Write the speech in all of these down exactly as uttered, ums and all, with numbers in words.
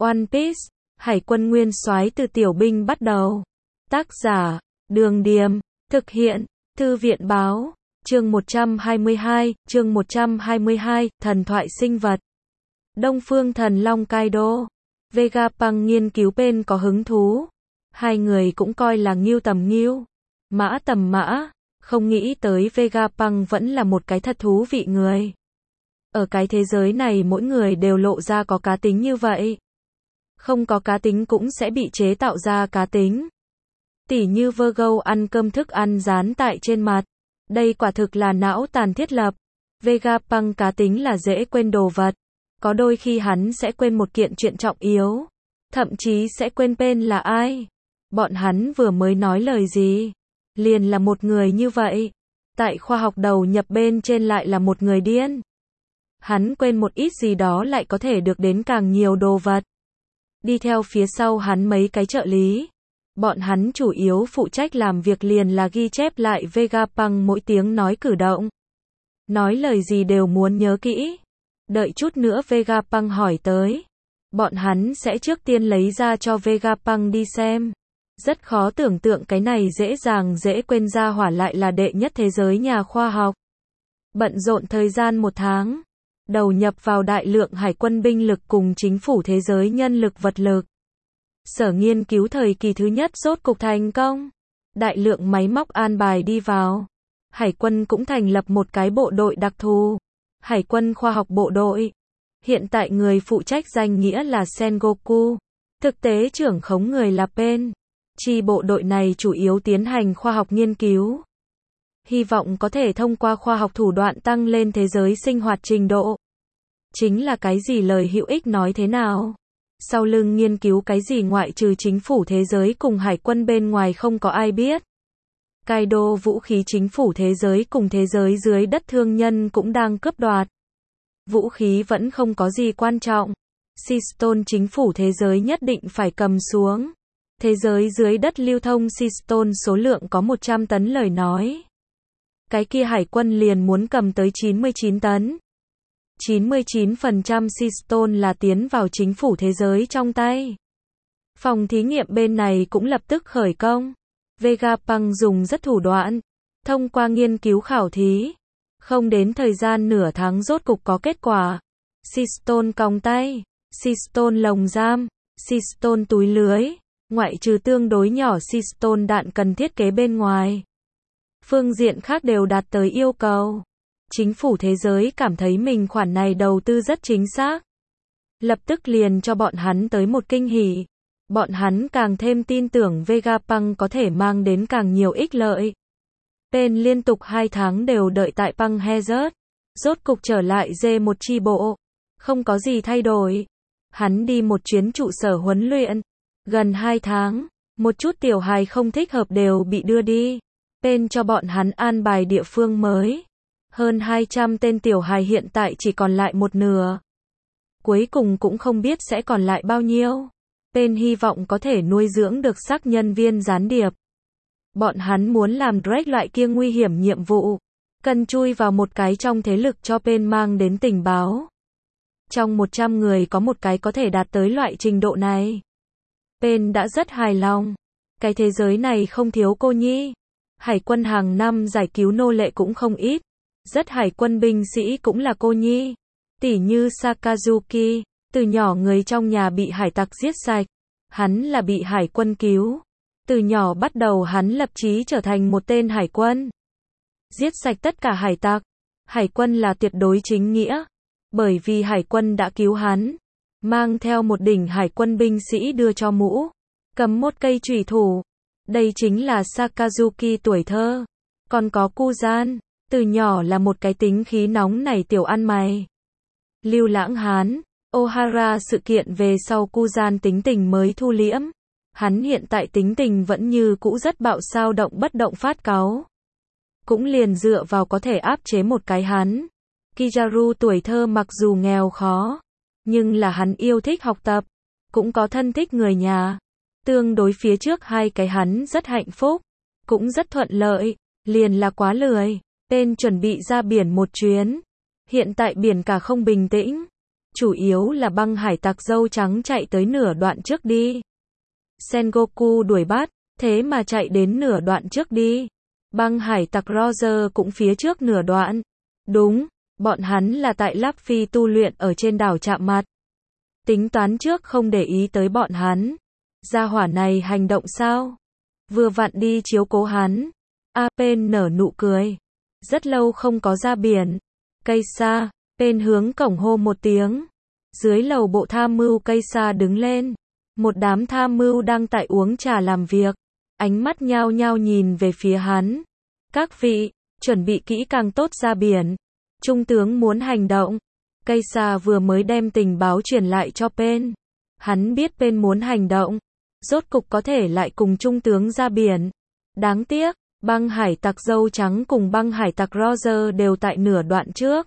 One Piece, Hải quân nguyên soái từ tiểu binh bắt đầu. Tác giả, Đường Điềm, thực hiện, Thư viện báo, chương một trăm hai mươi hai, chương một trăm hai mươi hai, thần thoại sinh vật. Đông Phương Thần Long Kaido, Vegapunk nghiên cứu bên có hứng thú. Hai người cũng coi là ngưu tầm ngưu, mã tầm mã, không nghĩ tới Vegapunk vẫn là một cái thật thú vị người. Ở cái thế giới này mỗi người đều lộ ra có cá tính như vậy. Không có cá tính cũng sẽ bị chế tạo ra cá tính. Tỉ như Virgo ăn cơm thức ăn dán tại trên mặt. Đây quả thực là não tàn thiết lập. Vegapunk cá tính là dễ quên đồ vật. Có đôi khi hắn sẽ quên một kiện chuyện trọng yếu. Thậm chí sẽ quên tên là ai. Bọn hắn vừa mới nói lời gì. Liền là một người như vậy. Tại khoa học đầu nhập bên trên lại là một người điên. Hắn quên một ít gì đó lại có thể được đến càng nhiều đồ vật. Đi theo phía sau hắn mấy cái trợ lý. Bọn hắn chủ yếu phụ trách làm việc liền là ghi chép lại Vegapunk mỗi tiếng nói cử động. Nói lời gì đều muốn nhớ kỹ. Đợi chút nữa Vegapunk hỏi tới. Bọn hắn sẽ trước tiên lấy ra cho Vegapunk đi xem. Rất khó tưởng tượng cái này dễ dàng dễ quên ra hỏa lại là đệ nhất thế giới nhà khoa học. Bận rộn thời gian một tháng. Đầu nhập vào đại lượng hải quân binh lực cùng chính phủ thế giới nhân lực vật lực. Sở nghiên cứu thời kỳ thứ nhất rốt cục thành công. Đại lượng máy móc an bài đi vào. Hải quân cũng thành lập một cái bộ đội đặc thù. Hải quân khoa học bộ đội. Hiện tại người phụ trách danh nghĩa là Sengoku. Thực tế trưởng khống người là Pen. Chi bộ đội này chủ yếu tiến hành khoa học nghiên cứu. Hy vọng có thể thông qua khoa học thủ đoạn tăng lên thế giới sinh hoạt trình độ. Chính là cái gì lời hữu ích nói thế nào? Sau lưng nghiên cứu cái gì ngoại trừ chính phủ thế giới cùng hải quân bên ngoài không có ai biết. Kaido vũ khí chính phủ thế giới cùng thế giới dưới đất thương nhân cũng đang cướp đoạt. Vũ khí vẫn không có gì quan trọng. Seastone chính phủ thế giới nhất định phải cầm xuống. Thế giới dưới đất lưu thông Seastone số lượng có một trăm tấn lời nói. Cái kia hải quân liền muốn cầm tới chín mươi chín tấn. chín mươi chín phần trăm Seastone là tiến vào chính phủ thế giới trong tay. Phòng thí nghiệm bên này cũng lập tức khởi công. Vegapunk dùng rất thủ đoạn. Thông qua nghiên cứu khảo thí. Không đến thời gian nửa tháng rốt cục có kết quả. Seastone còng tay. Seastone lồng giam. Seastone túi lưới. Ngoại trừ tương đối nhỏ Seastone đạn cần thiết kế bên ngoài. Phương diện khác đều đạt tới yêu cầu. Chính phủ thế giới cảm thấy mình khoản này đầu tư rất chính xác. Lập tức liền cho bọn hắn tới một kinh hỉ. Bọn hắn càng thêm tin tưởng Vegapunk có thể mang đến càng nhiều ích lợi. Pen liên tục hai tháng đều đợi tại Punk Hazard. Rốt cục trở dê dê một chi bộ. Không có gì thay đổi. Hắn đi một chuyến trụ sở huấn luyện. Gần hai tháng. Một chút tiểu hài không thích hợp đều bị đưa đi. Pen cho bọn hắn an bài địa phương mới. Hơn hai trăm tên tiểu hài hiện tại chỉ còn lại một nửa. Cuối cùng cũng không biết sẽ còn lại bao nhiêu. Pen hy vọng có thể nuôi dưỡng được sắc nhân viên gián điệp. Bọn hắn muốn làm Drake loại kia nguy hiểm nhiệm vụ. Cần chui vào một cái trong thế lực cho Pen mang đến tình báo. Trong một trăm người có một cái có thể đạt tới loại trình độ này. Pen đã rất hài lòng. Cái thế giới này không thiếu cô nhi. Hải quân hàng năm giải cứu nô lệ cũng không ít. Rất hải quân binh sĩ cũng là cô nhi. Tỉ như Sakazuki, từ nhỏ người trong nhà bị hải tặc giết sạch. Hắn là bị hải quân cứu. Từ nhỏ bắt đầu hắn lập chí trở thành một tên hải quân. Giết sạch tất cả hải tặc. Hải quân là tuyệt đối chính nghĩa. Bởi vì hải quân đã cứu hắn. Mang theo một đỉnh hải quân binh sĩ đưa cho mũ. Cầm một cây chủy thủ. Đây chính là Sakazuki tuổi thơ. Còn có Kuzan. Từ nhỏ là một cái tính khí nóng nảy tiểu ăn mày. Lưu Lãng Hán, Ohara sự kiện về sau Kuzan tính tình mới thu liễm. Hắn hiện tại tính tình vẫn như cũ rất bạo sao động bất động phát cáu. Cũng liền dựa vào có thể áp chế một cái hắn. Kizaru tuổi thơ mặc dù nghèo khó, nhưng là hắn yêu thích học tập, cũng có thân thích người nhà. Tương đối phía trước hai cái hắn rất hạnh phúc, cũng rất thuận lợi, liền là quá lười. Tên chuẩn bị ra biển một chuyến. Hiện tại biển cả không bình tĩnh. chủ yếu là băng hải tặc dâu trắng chạy tới nửa đoạn trước đi. Sengoku đuổi bắt, thế mà chạy đến nửa đoạn trước đi. Băng hải tặc Roger cũng phía trước nửa đoạn. Đúng, bọn hắn là tại Luffy tu luyện ở trên đảo chạm mặt. Tính toán trước không để ý tới bọn hắn. Gia hỏa này hành động sao? Vừa vặn đi chiếu cố hắn. A Pen nở nụ cười. Rất lâu không có ra biển. Cây xa, Pen hướng cổng hô một tiếng. Dưới lầu bộ tham mưu cây xa đứng lên. Một đám tham mưu đang tại uống trà làm việc. Ánh mắt nhao nhao nhìn về phía hắn. Các vị, chuẩn bị kỹ càng tốt ra biển. Trung tướng muốn hành động. Cây xa vừa mới đem tình báo truyền lại cho Pen. Hắn biết Pen muốn hành động. Rốt cục có thể lại cùng trung tướng ra biển. Đáng tiếc, băng hải tặc dâu trắng cùng băng hải tặc Roger đều tại nửa đoạn trước.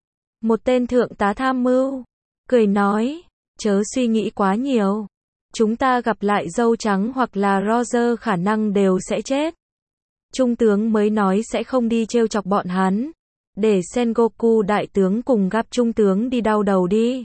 Một tên thượng tá tham mưu, cười nói, chớ suy nghĩ quá nhiều. Chúng ta gặp lại dâu trắng hoặc là Roger khả năng đều sẽ chết. Trung tướng mới nói sẽ không đi trêu chọc bọn hắn. Để Sengoku đại tướng cùng gặp trung tướng đi đau đầu đi.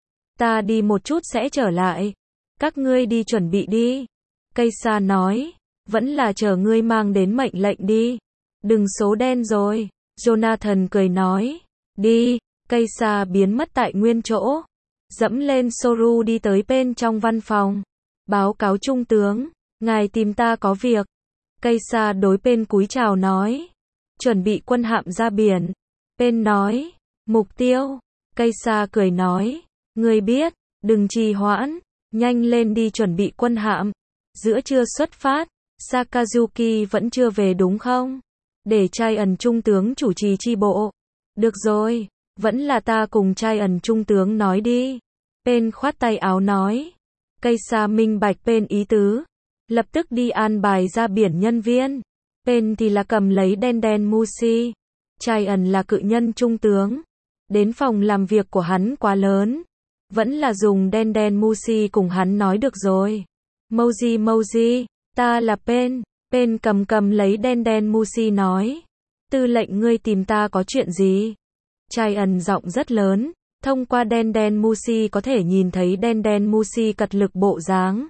Ta đi một chút sẽ trở lại. Các ngươi đi chuẩn bị đi. Cây xa nói, vẫn là chờ ngươi mang đến mệnh lệnh đi. Đừng số đen rồi. Jonathan cười nói, đi. Cây xa biến mất tại nguyên chỗ. Dẫm lên Soru đi tới bên trong văn phòng. Báo cáo trung tướng, ngài tìm ta có việc. Cây xa đối bên cúi chào nói, chuẩn bị quân hạm ra biển. Bên nói, mục tiêu. Cây xa cười nói, ngươi biết, đừng trì hoãn, nhanh lên đi chuẩn bị quân hạm. Giữa trưa xuất phát, Sakazuki vẫn chưa về đúng không? Để trai ẩn trung tướng chủ trì chi bộ. Được rồi, vẫn là ta cùng trai ẩn trung tướng nói đi. Pen khoát tay áo nói. Cây xa minh bạch Pen ý tứ. Lập tức đi an bài ra biển nhân viên. Pen thì là cầm lấy đen đen Mushi. Trai ẩn là cự nhân trung tướng. Đến phòng làm việc của hắn quá lớn. Vẫn là dùng đen đen Mushi cùng hắn nói được rồi. Moji Moji, ta là Pen. Pen cầm cầm lấy đen đen Mushi nói. Tư lệnh ngươi tìm ta có chuyện gì? Trai ẩn giọng rất lớn. Thông qua đen đen Mushi có thể nhìn thấy đen đen Mushi cật lực bộ dáng.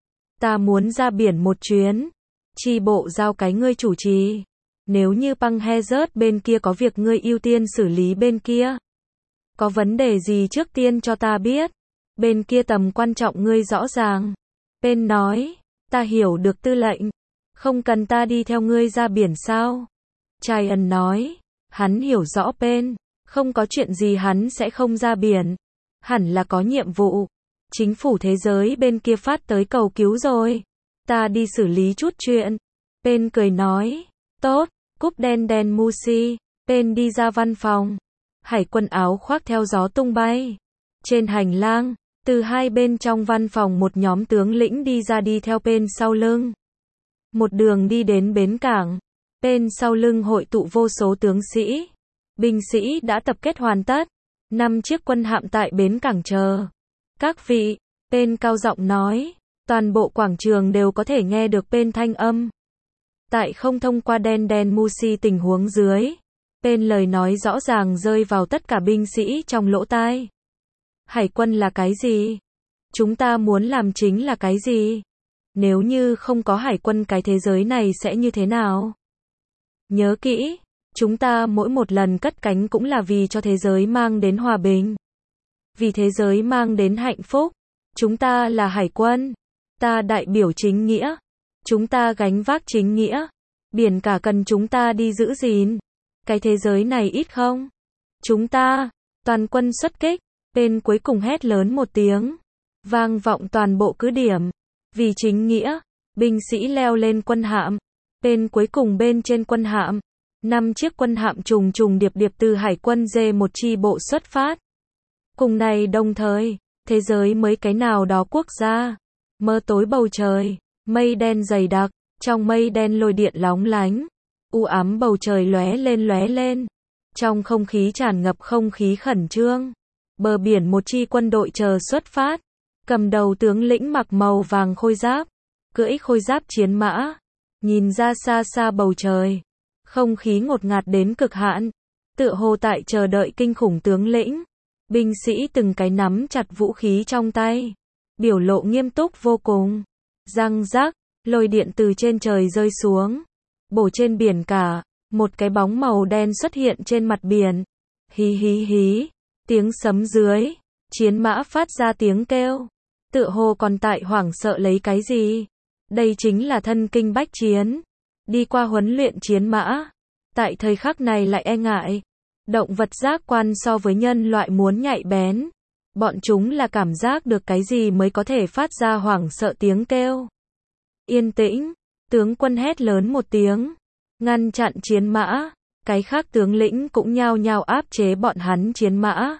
Ta muốn ra biển một chuyến. Chi bộ giao cái ngươi chủ trì. Nếu như băng Hazard bên kia có việc ngươi ưu tiên xử lý bên kia. Có vấn đề gì trước tiên cho ta biết. Bên kia tầm quan trọng ngươi rõ ràng. Pen nói, ta hiểu được tư lệnh. Không cần ta đi theo ngươi ra biển sao? Trai ẩn nói, hắn hiểu rõ Pen. Không có chuyện gì hắn sẽ không ra biển. Hẳn là có nhiệm vụ. Chính phủ thế giới bên kia phát tới cầu cứu rồi. Ta đi xử lý chút chuyện. Pen cười nói. Tốt, cúp đen đen Mushi. Pen đi ra văn phòng. Hải quân áo khoác theo gió tung bay. Trên hành lang, từ hai bên trong văn phòng một nhóm tướng lĩnh đi ra đi theo Pen sau lưng. Một đường đi đến bến cảng. Pen sau lưng hội tụ vô số tướng sĩ. Binh sĩ đã tập kết hoàn tất. Năm chiếc quân hạm tại bến cảng chờ. Các vị, Pen cao giọng nói. Toàn bộ quảng trường đều có thể nghe được Pen thanh âm. Tại không thông qua đen đen Mushi tình huống dưới. Pen lời nói rõ ràng rơi vào tất cả binh sĩ trong lỗ tai. Hải quân là cái gì? Chúng ta muốn làm chính là cái gì? Nếu như không có hải quân cái thế giới này sẽ như thế nào? Nhớ kỹ. Chúng ta mỗi một lần cất cánh cũng là vì cho thế giới mang đến hòa bình. Vì thế giới mang đến hạnh phúc. Chúng ta là hải quân. Ta đại biểu chính nghĩa. Chúng ta gánh vác chính nghĩa. Biển cả cần chúng ta đi giữ gìn. Cái thế giới này ít không? Chúng ta, toàn quân xuất kích. Pen cuối cùng hét lớn một tiếng. Vang vọng toàn bộ cứ điểm. Vì chính nghĩa, binh sĩ leo lên quân hạm. Pen cuối cùng bên trên quân hạm. Năm chiếc quân hạm trùng trùng điệp điệp từ hải quân D một chi bộ xuất phát. Cùng này đồng thời, thế giới mới cái nào đó quốc gia. Mơ tối bầu trời, mây đen dày đặc, trong mây đen lôi điện lóng lánh. U ám bầu trời lóe lên lóe lên. Trong không khí tràn ngập không khí khẩn trương. Bờ biển một chi quân đội chờ xuất phát. Cầm đầu tướng lĩnh mặc màu vàng khôi giáp. Cưỡi khôi giáp chiến mã. Nhìn ra xa xa bầu trời. Không khí ngột ngạt đến cực hạn. Tựa hồ tại chờ đợi kinh khủng tướng lĩnh. Binh sĩ từng cái nắm chặt vũ khí trong tay, biểu lộ nghiêm túc vô cùng. Răng rắc, lôi điện từ trên trời rơi xuống, bổ trên biển cả, một cái bóng màu đen xuất hiện trên mặt biển. Hí hí hí, tiếng sấm dưới, chiến mã phát ra tiếng kêu, tựa hồ còn tại hoảng sợ lấy cái gì. Đây chính là thân kinh bách chiến, đi qua huấn luyện chiến mã, tại thời khắc này lại e ngại. Động vật giác quan so với nhân loại muốn nhạy bén, bọn chúng là cảm giác được cái gì mới có thể phát ra hoảng sợ tiếng kêu. Yên tĩnh, tướng quân hét lớn một tiếng, ngăn chặn chiến mã, cái khác tướng lĩnh cũng nhao nhao áp chế bọn hắn chiến mã.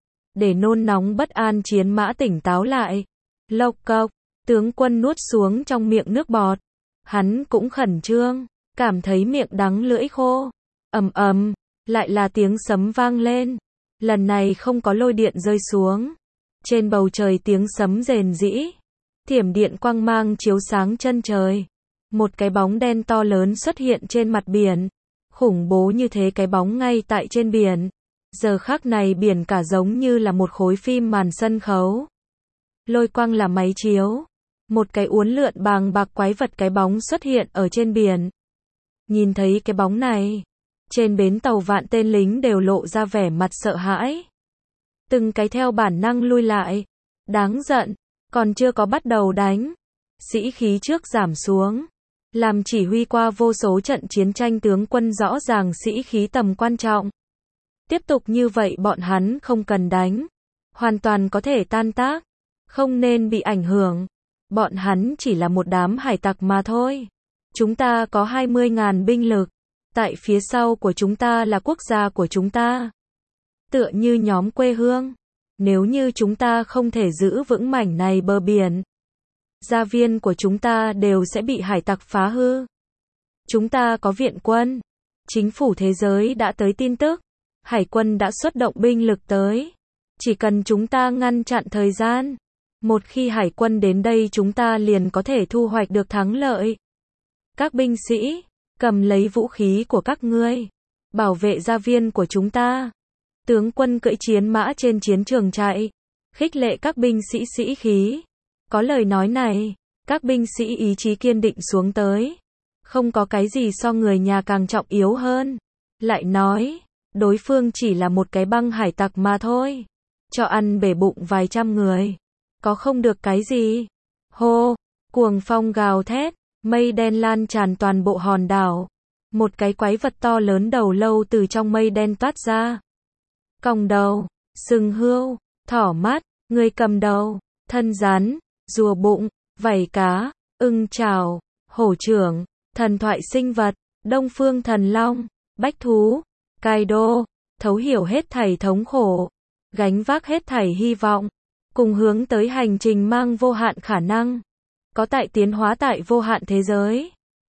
Để nôn nóng bất an chiến mã tỉnh táo lại. Lộc cộc, tướng quân nuốt xuống trong miệng nước bọt. Hắn cũng khẩn trương, cảm thấy miệng đắng lưỡi khô. Ầm ầm, lại là tiếng sấm vang lên. Lần này không có lôi điện rơi xuống. Trên bầu trời tiếng sấm rền rĩ. Thiểm điện quang mang chiếu sáng chân trời. Một cái bóng đen to lớn xuất hiện trên mặt biển. Khủng bố như thế cái bóng ngay tại trên biển. Giờ khắc này biển cả giống như là một khối phim màn sân khấu. Lôi quang là máy chiếu. Một cái uốn lượn bàng bạc quái vật cái bóng xuất hiện ở trên biển. Nhìn thấy cái bóng này, trên bến tàu vạn tên lính đều lộ ra vẻ mặt sợ hãi. Từng cái theo bản năng lui lại. Đáng giận, còn chưa có bắt đầu đánh. Sĩ khí trước giảm xuống. Làm chỉ huy qua vô số trận chiến tranh tướng quân rõ ràng sĩ khí tầm quan trọng. Tiếp tục như vậy bọn hắn không cần đánh. Hoàn toàn có thể tan tác. Không nên bị ảnh hưởng. Bọn hắn chỉ là một đám hải tặc mà thôi. Chúng ta có hai mươi nghìn binh lực. Tại phía sau của chúng ta là quốc gia của chúng ta. Tựa như nhóm quê hương. Nếu như chúng ta không thể giữ vững mảnh này bờ biển, gia viên của chúng ta đều sẽ bị hải tặc phá hư. Chúng ta có viện quân. Chính phủ thế giới đã tới tin tức. Hải quân đã xuất động binh lực tới. Chỉ cần chúng ta ngăn chặn thời gian. Một khi hải quân đến đây chúng ta liền có thể thu hoạch được thắng lợi. Các binh sĩ, cầm lấy vũ khí của các ngươi. Bảo vệ gia viên của chúng ta. Tướng quân cưỡi chiến mã trên chiến trường chạy. Khích lệ các binh sĩ sĩ khí. Có lời nói này, các binh sĩ ý chí kiên định xuống tới. Không có cái gì so người nhà càng trọng yếu hơn. Lại nói, đối phương chỉ là một cái băng hải tặc mà thôi. Cho ăn bể bụng vài trăm người. Có không được cái gì. Hô, cuồng phong gào thét, mây đen lan tràn toàn bộ hòn đảo. Một cái quái vật to lớn đầu lâu từ trong mây đen toát ra. Còng đầu, sừng hươu, thỏ mắt, người cầm đầu, thân rắn, rùa bụng, vảy cá, ưng chảo, hổ trưởng, thần thoại sinh vật, đông phương thần long, bách thú, Kaido, thấu hiểu hết thảy thống khổ, gánh vác hết thảy hy vọng, cùng hướng tới hành trình mang vô hạn khả năng, có tại tiến hóa tại vô hạn thế giới.